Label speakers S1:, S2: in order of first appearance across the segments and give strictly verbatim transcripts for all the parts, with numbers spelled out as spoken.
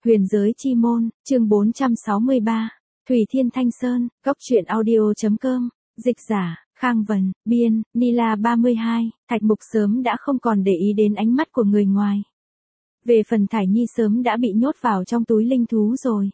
S1: Huyền giới chi môn, chương bốn trăm sáu mươi ba. Thủy Thiên Thanh Sơn, góc truyện audio.com, dịch giả, Khang Vân, biên, Nila ba mươi hai, Thạch Mục sớm đã không còn để ý đến ánh mắt của người ngoài. Về phần Thải Nhi sớm đã bị nhốt vào trong túi linh thú rồi.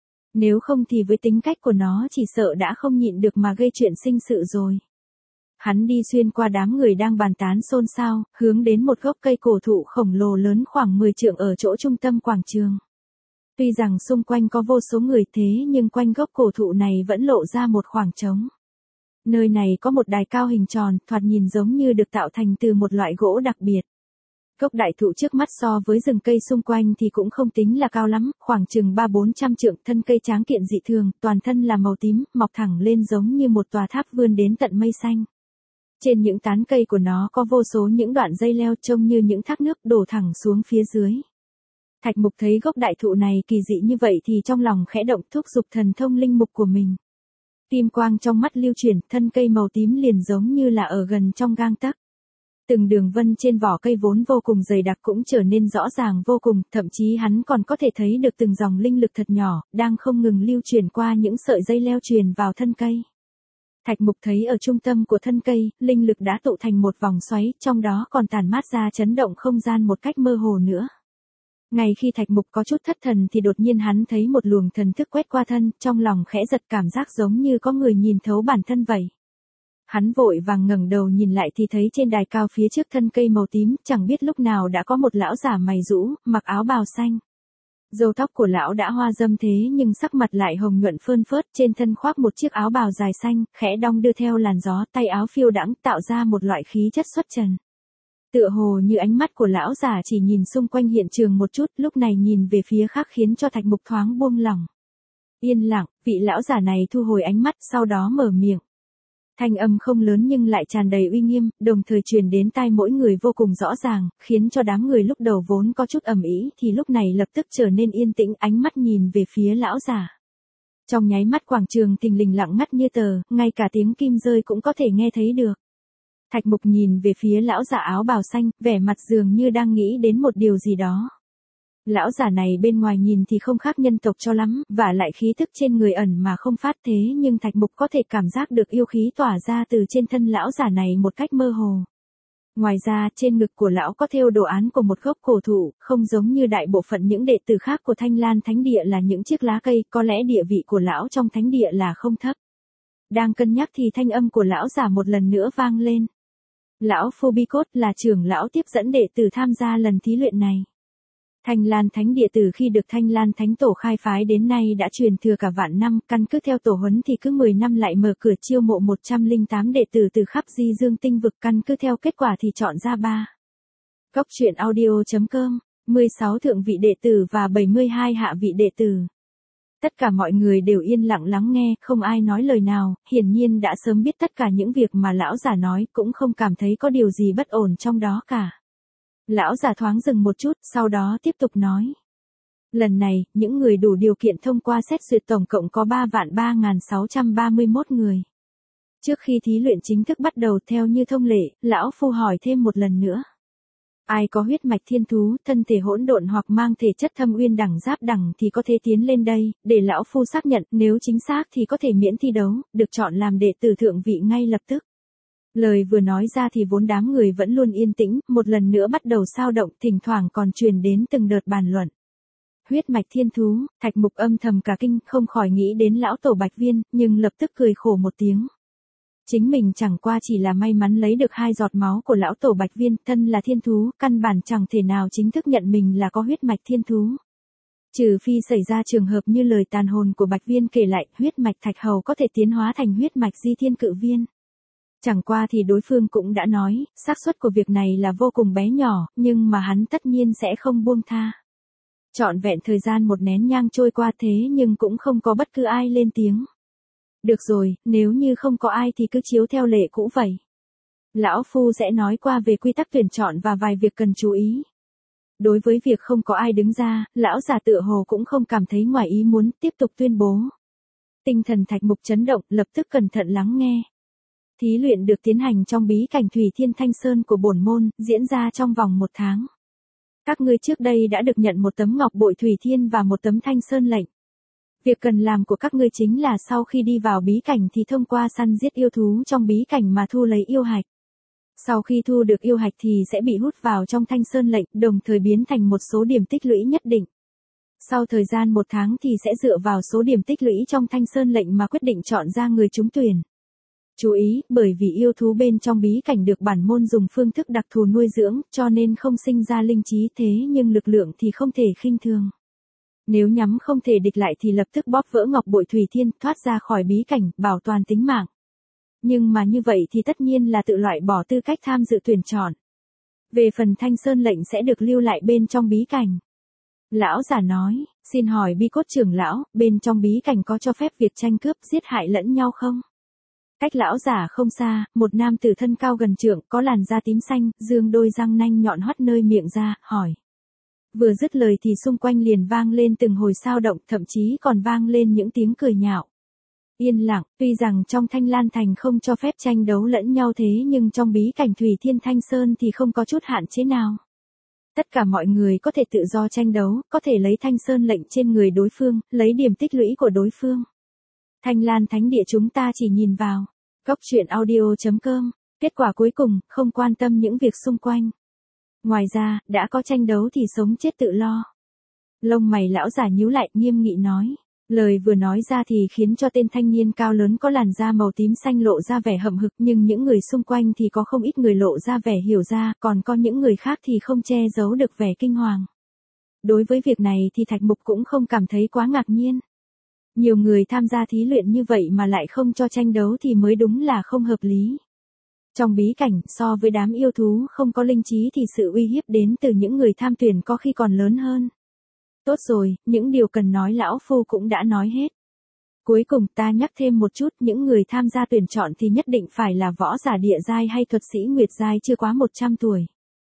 S1: Nếu không thì với tính cách của nó chỉ sợ đã không nhịn được mà gây chuyện sinh sự rồi. Hắn đi xuyên qua đám người đang bàn tán xôn xao, hướng đến một gốc cây cổ thụ khổng lồ lớn khoảng mười trượng ở chỗ trung tâm quảng trường. Tuy rằng xung quanh có vô số người thế nhưng quanh gốc cổ thụ này vẫn lộ ra một khoảng trống. Nơi này có một đài cao hình tròn, thoạt nhìn giống như được tạo thành từ một loại gỗ đặc biệt. Gốc đại thụ trước mắt so với rừng cây xung quanh thì cũng không tính là cao lắm, khoảng chừng ba bốn trăm trượng, thân cây tráng kiện dị thường, toàn thân là màu tím, mọc thẳng lên giống như một tòa tháp vươn đến tận mây xanh. Trên những tán cây của nó có vô số những đoạn dây leo trông như những thác nước đổ thẳng xuống phía dưới. Thạch Mục thấy gốc đại thụ này kỳ dị như vậy thì trong lòng khẽ động, thúc giục thần thông linh mục của mình. Kim quang trong mắt lưu chuyển, thân cây màu tím liền giống như là ở gần trong gang tấc. Từng đường vân trên vỏ cây vốn vô cùng dày đặc cũng trở nên rõ ràng vô cùng, thậm chí hắn còn có thể thấy được từng dòng linh lực thật nhỏ, đang không ngừng lưu chuyển qua những sợi dây leo truyền vào thân cây. Thạch Mục thấy ở trung tâm của thân cây, linh lực đã tụ thành một vòng xoáy, trong đó còn tản mát ra chấn động không gian một cách mơ hồ nữa. Ngay khi Thạch Mục có chút thất thần thì đột nhiên hắn thấy một luồng thần thức quét qua thân, trong lòng khẽ giật, cảm giác giống như có người nhìn thấu bản thân vậy. Hắn vội vàng ngẩng đầu nhìn lại thì thấy trên đài cao phía trước thân cây màu tím, chẳng biết lúc nào đã có một lão giả mày rũ, mặc áo bào xanh. Râu tóc của lão đã hoa râm thế nhưng sắc mặt lại hồng nhuận phơn phớt, trên thân khoác một chiếc áo bào dài xanh, khẽ đong đưa theo làn gió, tay áo phiêu đãng tạo ra một loại khí chất xuất trần. Tựa hồ như ánh mắt của lão giả chỉ nhìn xung quanh hiện trường một chút, lúc này nhìn về phía khác khiến cho Thạch Mục thoáng buông lỏng. Yên lặng, vị lão giả này thu hồi ánh mắt, sau đó mở miệng. Thanh âm không lớn nhưng lại tràn đầy uy nghiêm, đồng thời truyền đến tai mỗi người vô cùng rõ ràng, khiến cho đám người lúc đầu vốn có chút ầm ĩ thì lúc này lập tức trở nên yên tĩnh, ánh mắt nhìn về phía lão giả. Trong nháy mắt quảng trường thình lình lặng ngắt như tờ, ngay cả tiếng kim rơi cũng có thể nghe thấy được. Thạch Mục nhìn về phía lão giả áo bào xanh, vẻ mặt dường như đang nghĩ đến một điều gì đó. Lão giả này bên ngoài nhìn thì không khác nhân tộc cho lắm, và lại khí thức trên người ẩn mà không phát thế nhưng Thạch Mục có thể cảm giác được yêu khí tỏa ra từ trên thân lão giả này một cách mơ hồ. Ngoài ra, trên ngực của lão có thêu đồ án của một gốc cổ thụ, không giống như đại bộ phận những đệ tử khác của Thanh Lan Thánh Địa là những chiếc lá cây, có lẽ địa vị của lão trong thánh địa là không thấp. Đang cân nhắc thì thanh âm của lão giả một lần nữa vang lên. Lão Phu Bi Cốt là trưởng lão tiếp dẫn đệ tử tham gia lần thí luyện này. Thanh Lan Thánh Địa từ khi được Thanh Lan Thánh Tổ khai phái đến nay đã truyền thừa cả vạn năm, căn cứ theo tổ huấn thì cứ mười năm lại mở cửa chiêu mộ một trăm lẻ tám đệ tử từ khắp Di Dương tinh vực, căn cứ theo kết quả thì chọn ra ba. Góc truyện audio.com, mười sáu thượng vị đệ tử và bảy mươi hai hạ vị đệ tử. Tất cả mọi người đều yên lặng lắng nghe, không ai nói lời nào, hiển nhiên đã sớm biết tất cả những việc mà lão giả nói, cũng không cảm thấy có điều gì bất ổn trong đó cả. Lão giả thoáng dừng một chút, sau đó tiếp tục nói. Lần này, những người đủ điều kiện thông qua xét duyệt tổng cộng có ba vạn ba nghìn sáu trăm ba mươi mốt người. Trước khi thí luyện chính thức bắt đầu theo như thông lệ, lão Phu hỏi thêm một lần nữa. Ai có huyết mạch thiên thú, thân thể hỗn độn hoặc mang thể chất thâm uyên đẳng giáp đẳng thì có thể tiến lên đây, để lão Phu xác nhận, nếu chính xác thì có thể miễn thi đấu, được chọn làm đệ tử thượng vị ngay lập tức. Lời vừa nói ra thì vốn đám người vẫn luôn yên tĩnh, một lần nữa bắt đầu xao động, thỉnh thoảng còn truyền đến từng đợt bàn luận. Huyết mạch thiên thú, Thạch Mục âm thầm cả kinh, không khỏi nghĩ đến lão tổ Bạch Viên, nhưng lập tức cười khổ một tiếng. Chính mình chẳng qua chỉ là may mắn lấy được hai giọt máu của lão tổ Bạch Viên, thân là thiên thú, căn bản chẳng thể nào chính thức nhận mình là có huyết mạch thiên thú. Trừ phi xảy ra trường hợp như lời tàn hồn của Bạch Viên kể lại, huyết mạch Thạch Hầu có thể tiến hóa thành huyết mạch Di Thiên Cự Viên. Chẳng qua thì đối phương cũng đã nói, xác suất của việc này là vô cùng bé nhỏ, nhưng mà hắn tất nhiên sẽ không buông tha. Trọn vẹn thời gian một nén nhang trôi qua thế nhưng cũng không có bất cứ ai lên tiếng. Được rồi, nếu như không có ai thì cứ chiếu theo lệ cũ vậy. Lão Phu sẽ nói qua về quy tắc tuyển chọn và vài việc cần chú ý. Đối với việc không có ai đứng ra, lão già tựa hồ cũng không cảm thấy ngoài ý muốn, tiếp tục tuyên bố. Tinh thần Thạch Mục chấn động, lập tức cẩn thận lắng nghe. Thí luyện được tiến hành trong bí cảnh Thủy Thiên Thanh Sơn của bổn môn, diễn ra trong vòng một tháng. Các ngươi trước đây đã được nhận một tấm ngọc bội thủy thiên và một tấm thanh sơn lệnh. Việc cần làm của các ngươi chính là sau khi đi vào bí cảnh thì thông qua săn giết yêu thú trong bí cảnh mà thu lấy yêu hạch. Sau khi thu được yêu hạch thì sẽ bị hút vào trong thanh sơn lệnh, đồng thời biến thành một số điểm tích lũy nhất định. Sau thời gian một tháng thì sẽ dựa vào số điểm tích lũy trong thanh sơn lệnh mà quyết định chọn ra người trúng tuyển. Chú ý, bởi vì yêu thú bên trong bí cảnh được bản môn dùng phương thức đặc thù nuôi dưỡng, cho nên không sinh ra linh trí thế nhưng lực lượng thì không thể khinh thường. Nếu nhắm không thể địch lại thì lập tức bóp vỡ ngọc bội thủy thiên, thoát ra khỏi bí cảnh, bảo toàn tính mạng. Nhưng mà như vậy thì tất nhiên là tự loại bỏ tư cách tham dự tuyển chọn. Về phần thanh sơn lệnh sẽ được lưu lại bên trong bí cảnh. Lão giả nói, xin hỏi Bi Cốt trưởng lão, bên trong bí cảnh có cho phép việc tranh cướp giết hại lẫn nhau không? Cách lão giả không xa, một nam tử thân cao gần trượng, có làn da tím xanh, dương đôi răng nanh nhọn hoắt nơi miệng ra, hỏi. Vừa dứt lời thì xung quanh liền vang lên từng hồi sao động, thậm chí còn vang lên những tiếng cười nhạo. Yên lặng, tuy rằng trong Thanh Lan Thành không cho phép tranh đấu lẫn nhau thế nhưng trong bí cảnh Thủy Thiên Thanh Sơn thì không có chút hạn chế nào. Tất cả mọi người có thể tự do tranh đấu, có thể lấy Thanh Sơn lệnh trên người đối phương, lấy điểm tích lũy của đối phương. Thanh Lan Thánh Địa chúng ta chỉ nhìn vào. Góc truyện audio chấm com. Kết quả cuối cùng, không quan tâm những việc xung quanh. Ngoài ra, đã có tranh đấu thì sống chết tự lo. Lông mày lão giả nhíu lại, nghiêm nghị nói. Lời vừa nói ra thì khiến cho tên thanh niên cao lớn có làn da màu tím xanh lộ ra vẻ hậm hực, nhưng những người xung quanh thì có không ít người lộ ra vẻ hiểu ra, còn có những người khác thì không che giấu được vẻ kinh hoàng. Đối với việc này thì Thạch Mục cũng không cảm thấy quá ngạc nhiên. Nhiều người tham gia thí luyện như vậy mà lại không cho tranh đấu thì mới đúng là không hợp lý. Trong bí cảnh, so với đám yêu thú không có linh trí thì sự uy hiếp đến từ những người tham tuyển có khi còn lớn hơn. Tốt rồi, những điều cần nói lão phu cũng đã nói hết. Cuối cùng ta nhắc thêm một chút, những người tham gia tuyển chọn thì nhất định phải là võ giả địa giai hay thuật sĩ nguyệt giai chưa quá một trăm tuổi.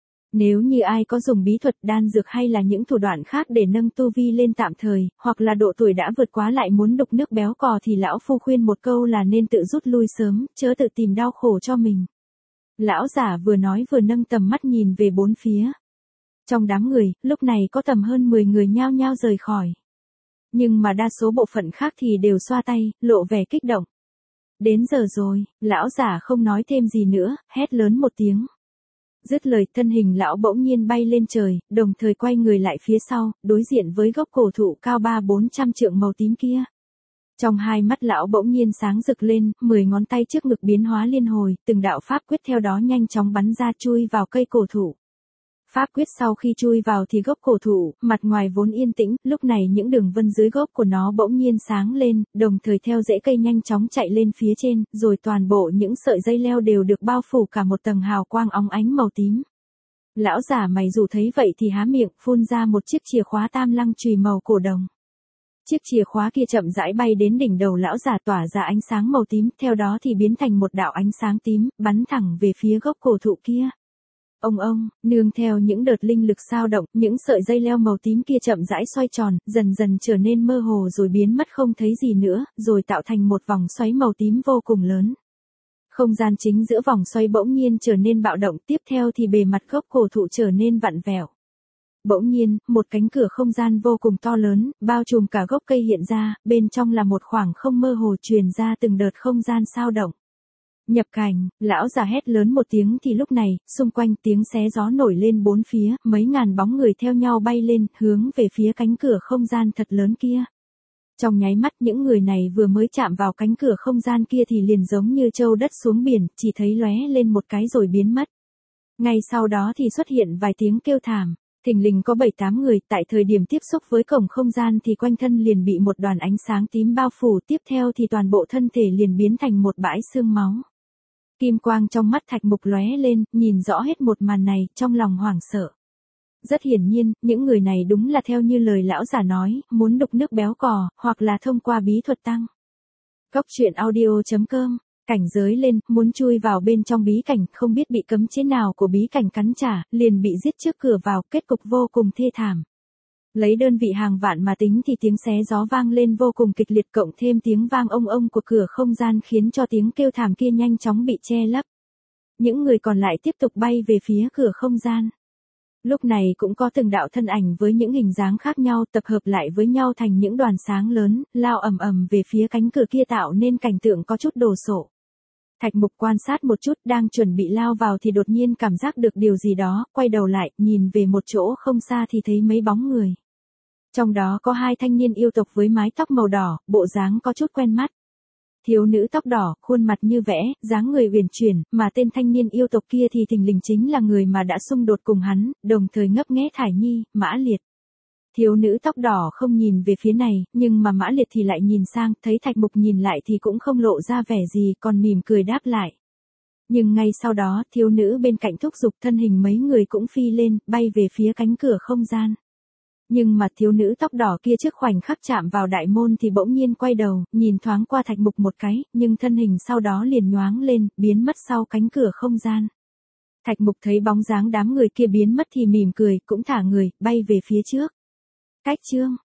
S1: Nếu như ai có dùng bí thuật đan dược hay là những thủ đoạn khác để nâng tu vi lên tạm thời, hoặc là độ tuổi đã vượt quá lại muốn đục nước béo cò thì lão phu khuyên một câu là nên tự rút lui sớm, chớ tự tìm đau khổ cho mình. Lão giả vừa nói vừa nâng tầm mắt nhìn về bốn phía. Trong đám người, lúc này có tầm hơn mười người nhao nhao rời khỏi. Nhưng mà đa số bộ phận khác thì đều xoa tay, lộ vẻ kích động. Đến giờ rồi, lão giả không nói thêm gì nữa, hét lớn một tiếng. Dứt lời, thân hình lão bỗng nhiên bay lên trời, đồng thời quay người lại phía sau, đối diện với gốc cổ thụ cao ba bốn trăm trượng màu tím kia. Trong hai mắt lão bỗng nhiên sáng rực lên, mười ngón tay trước ngực biến hóa liên hồi, từng đạo pháp quyết theo đó nhanh chóng bắn ra chui vào cây cổ thụ. Pháp quyết sau khi chui vào thì gốc cổ thụ, mặt ngoài vốn yên tĩnh, lúc này những đường vân dưới gốc của nó bỗng nhiên sáng lên, đồng thời theo rễ cây nhanh chóng chạy lên phía trên, rồi toàn bộ những sợi dây leo đều được bao phủ cả một tầng hào quang óng ánh màu tím. Lão giả mày dù thấy vậy thì há miệng, phun ra một chiếc chìa khóa tam lăng chùy màu cổ đồng. Chiếc chìa khóa kia chậm rãi bay đến đỉnh đầu lão giả tỏa ra ánh sáng màu tím, theo đó thì biến thành một đạo ánh sáng tím, bắn thẳng về phía gốc cổ thụ kia. Ông ông, nương theo những đợt linh lực sao động, những sợi dây leo màu tím kia chậm rãi xoay tròn, dần dần trở nên mơ hồ rồi biến mất không thấy gì nữa, rồi tạo thành một vòng xoáy màu tím vô cùng lớn. Không gian chính giữa vòng xoáy bỗng nhiên trở nên bạo động, tiếp theo thì bề mặt gốc cổ thụ trở nên vặn vẹo. Bỗng nhiên, một cánh cửa không gian vô cùng to lớn, bao trùm cả gốc cây hiện ra, bên trong là một khoảng không mơ hồ truyền ra từng đợt không gian sao động. Nhập cảnh, lão già hét lớn một tiếng thì lúc này, xung quanh tiếng xé gió nổi lên bốn phía, mấy ngàn bóng người theo nhau bay lên, hướng về phía cánh cửa không gian thật lớn kia. Trong nháy mắt những người này vừa mới chạm vào cánh cửa không gian kia thì liền giống như trâu đất xuống biển, chỉ thấy lóe lên một cái rồi biến mất. Ngay sau đó thì xuất hiện vài tiếng kêu thảm. Thình lình có bảy tám người, tại thời điểm tiếp xúc với cổng không gian thì quanh thân liền bị một đoàn ánh sáng tím bao phủ, tiếp theo thì toàn bộ thân thể liền biến thành một bãi xương máu. Kim quang trong mắt Thạch Mục lóe lên, nhìn rõ hết một màn này, trong lòng hoảng sợ. Rất hiển nhiên, những người này đúng là theo như lời lão giả nói, muốn đục nước béo cò, hoặc là thông qua bí thuật tăng. Góc truyện audio chấm com. Cảnh giới lên, muốn chui vào bên trong bí cảnh, không biết bị cấm chế nào của bí cảnh cắn trả, liền bị giết trước cửa vào, kết cục vô cùng thê thảm. Lấy đơn vị hàng vạn mà tính thì tiếng xé gió vang lên vô cùng kịch liệt, cộng thêm tiếng vang ông ông của cửa không gian khiến cho tiếng kêu thảm kia nhanh chóng bị che lấp. Những người còn lại tiếp tục bay về phía cửa không gian. Lúc này cũng có từng đạo thân ảnh với những hình dáng khác nhau tập hợp lại với nhau thành những đoàn sáng lớn, lao ầm ầm về phía cánh cửa kia tạo nên cảnh tượng có chút đồ sộ. Thạch Mục quan sát một chút đang chuẩn bị lao vào thì đột nhiên cảm giác được điều gì đó, quay đầu lại, nhìn về một chỗ không xa thì thấy mấy bóng người. Trong đó có hai thanh niên yêu tộc với mái tóc màu đỏ, bộ dáng có chút quen mắt. Thiếu nữ tóc đỏ, khuôn mặt như vẽ, dáng người uyển chuyển, mà tên thanh niên yêu tộc kia thì thình lình chính là người mà đã xung đột cùng hắn, đồng thời ngấp nghé Thải Nhi, Mã Liệt. Thiếu nữ tóc đỏ không nhìn về phía này, nhưng mà Mã Liệt thì lại nhìn sang, thấy Thạch Mục nhìn lại thì cũng không lộ ra vẻ gì, còn mỉm cười đáp lại. Nhưng ngay sau đó, thiếu nữ bên cạnh thúc giục thân hình mấy người cũng phi lên, bay về phía cánh cửa không gian. Nhưng mà thiếu nữ tóc đỏ kia trước khoảnh khắc chạm vào đại môn thì bỗng nhiên quay đầu, nhìn thoáng qua Thạch Mục một cái, nhưng thân hình sau đó liền nhoáng lên, biến mất sau cánh cửa không gian. Thạch Mục thấy bóng dáng đám người kia biến mất thì mỉm cười, cũng thả người, bay về phía trước. Cách chương